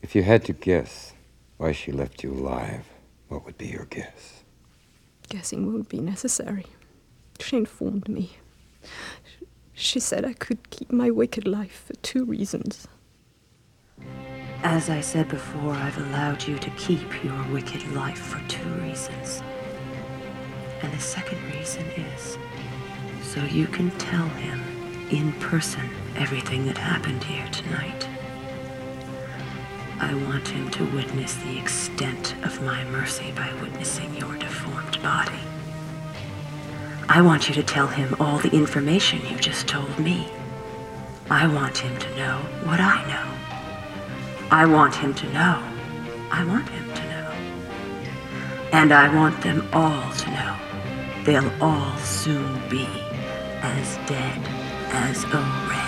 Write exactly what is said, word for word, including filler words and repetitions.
If you had to guess why she left you alive, what would be your guess? Guessing won't be necessary. She informed me. She said I could keep my wicked life for two reasons. As I said before, I've allowed you to keep your wicked life for two reasons. And the second reason is so you can tell him in person everything that happened here tonight. I want him to witness the extent of my mercy by witnessing your deformed body. I want you to tell him all the information you just told me. I want him to know what I know. I want him to know. I want him to know. And I want them all to know. They'll all soon be as dead as a rat.